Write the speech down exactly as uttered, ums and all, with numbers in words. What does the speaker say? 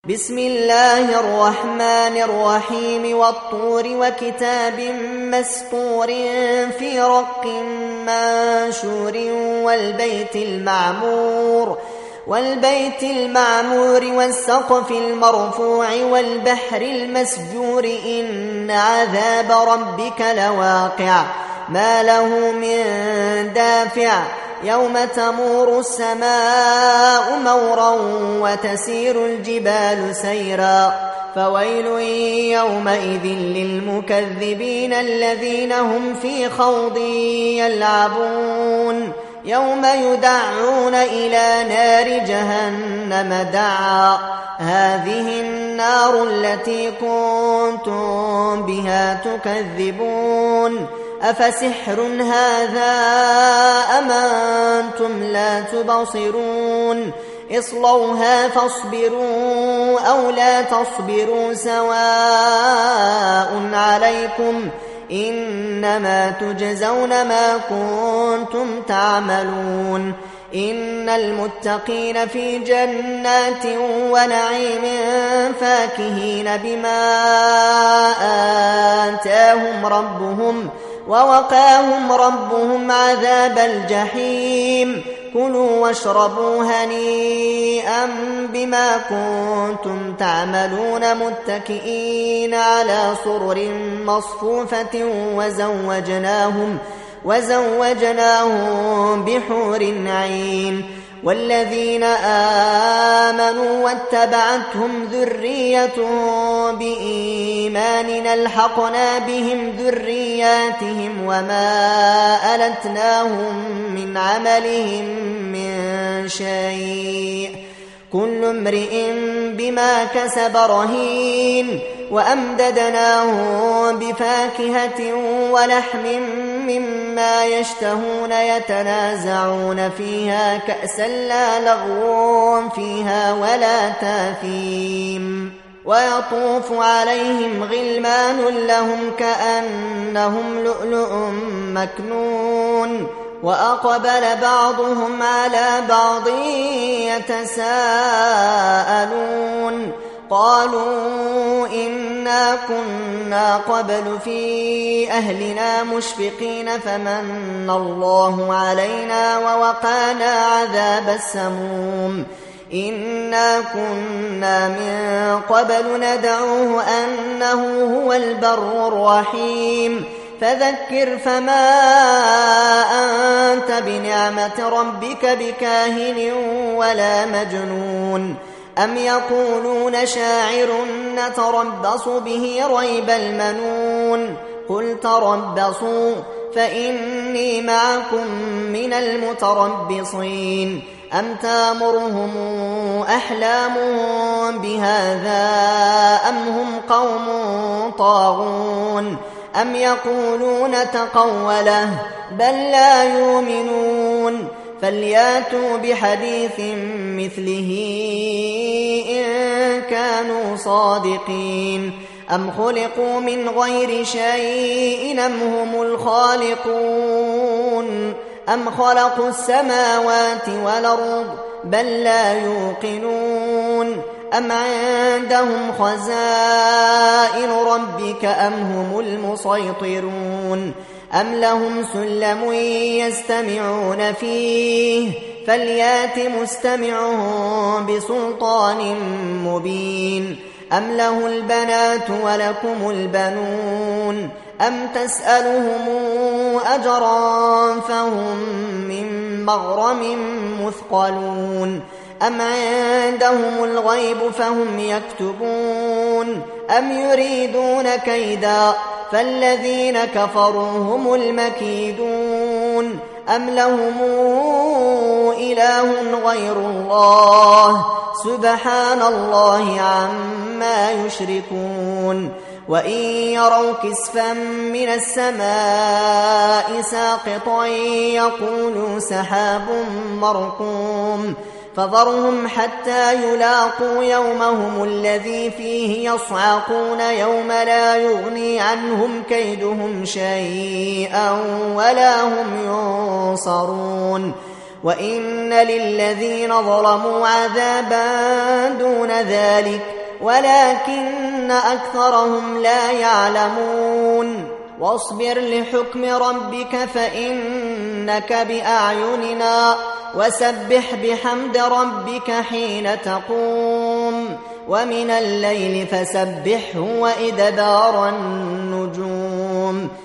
بسم الله الرحمن الرحيم والطور وكتاب مسطور في رق منشور والبيت المعمور والبيت المعمور والسقف المرفوع والبحر المسجور إن عذاب ربك لواقع ما له من دافع يوم تمور السماء مورا وتسير الجبال سيرا فويل يومئذ للمكذبين الذين هم في خوض يلعبون يوم يدعون إلى نار جهنم دعا هذه النار التي كنتم بها تكذبون أفسحر هذا أم أنتم لا تبصرون اصلوها فاصبروا أو لا تصبروا سواء عليكم إنما تجزون ما كنتم تعملون إن المتقين في جنات ونعيم فاكهين بما آتاهم ربهم ووقاهم ربهم عذاب الجحيم كلوا واشربوا هنيئا بما كنتم تعملون متكئين على سرر مصفوفة وزوجناهم وزوجناهم بحور عين والذين آمنوا واتبعتهم ذريتهم بإيمان ألحقنا بهم ذرياتهم وما ألتناهم من عملهم من شيء كل امرئ بما كسب رهين وأمددناهم بفاكهة ولحم مما يشتهون يتنازعون فيها كأسا لا لغو فيها ولا تاثيم ويطوف عليهم غلمان لهم كأنهم لؤلؤ مكنون وأقبل بعضهم على بعض يتساءلون قالوا إنا كنا قبل في أهلنا مشفقين فمن الله علينا ووقانا عذاب السموم إنا كنا من قبل ندعوه أنه هو البر الرحيم فذكر فما أنت بنعمة ربك بكاهن ولا مجنون أم يقولون شاعر نتربص به ريب المنون قل تربصوا فإني معكم من المتربصين أم تامرهم أحلامهم بهذا أم هم قوم طاغون أم يقولون تقوله بل لا يؤمنون فلياتوا بحديث مثله إن كانوا صادقين أم خلقوا من غير شيء أم هم الخالقون أم خلقوا السماوات والأرض بل لا يوقنون أم عندهم خزائن ربك أم هم المسيطرون أم لهم سلم يستمعون فيه فليات مستمعهم بسلطان مبين أم له البنات ولكم البنون أم تسألهم أجرا فهم من مغرم مثقلون أم عندهم الغيب فهم يكتبون أم يريدون كيدا فالذين كفروا هم المكيدون أم لهم إله غير الله سبحان الله عما يشركون وإن يروا كسفا من السماء ساقطا يقولوا سحاب مركوم فذرهم حتى يلاقوا يومهم الذي فيه يصعقون يوم لا يغني عنهم كيدهم شيئا ولا هم ينصرون وإن للذين ظلموا عذابا دون كذلك ولكن أكثرهم لا يعلمون واصبر لحكم ربك فإنك بأعيننا وسبح بحمد ربك حين تقوم ومن الليل فسبحه وإدبار النجوم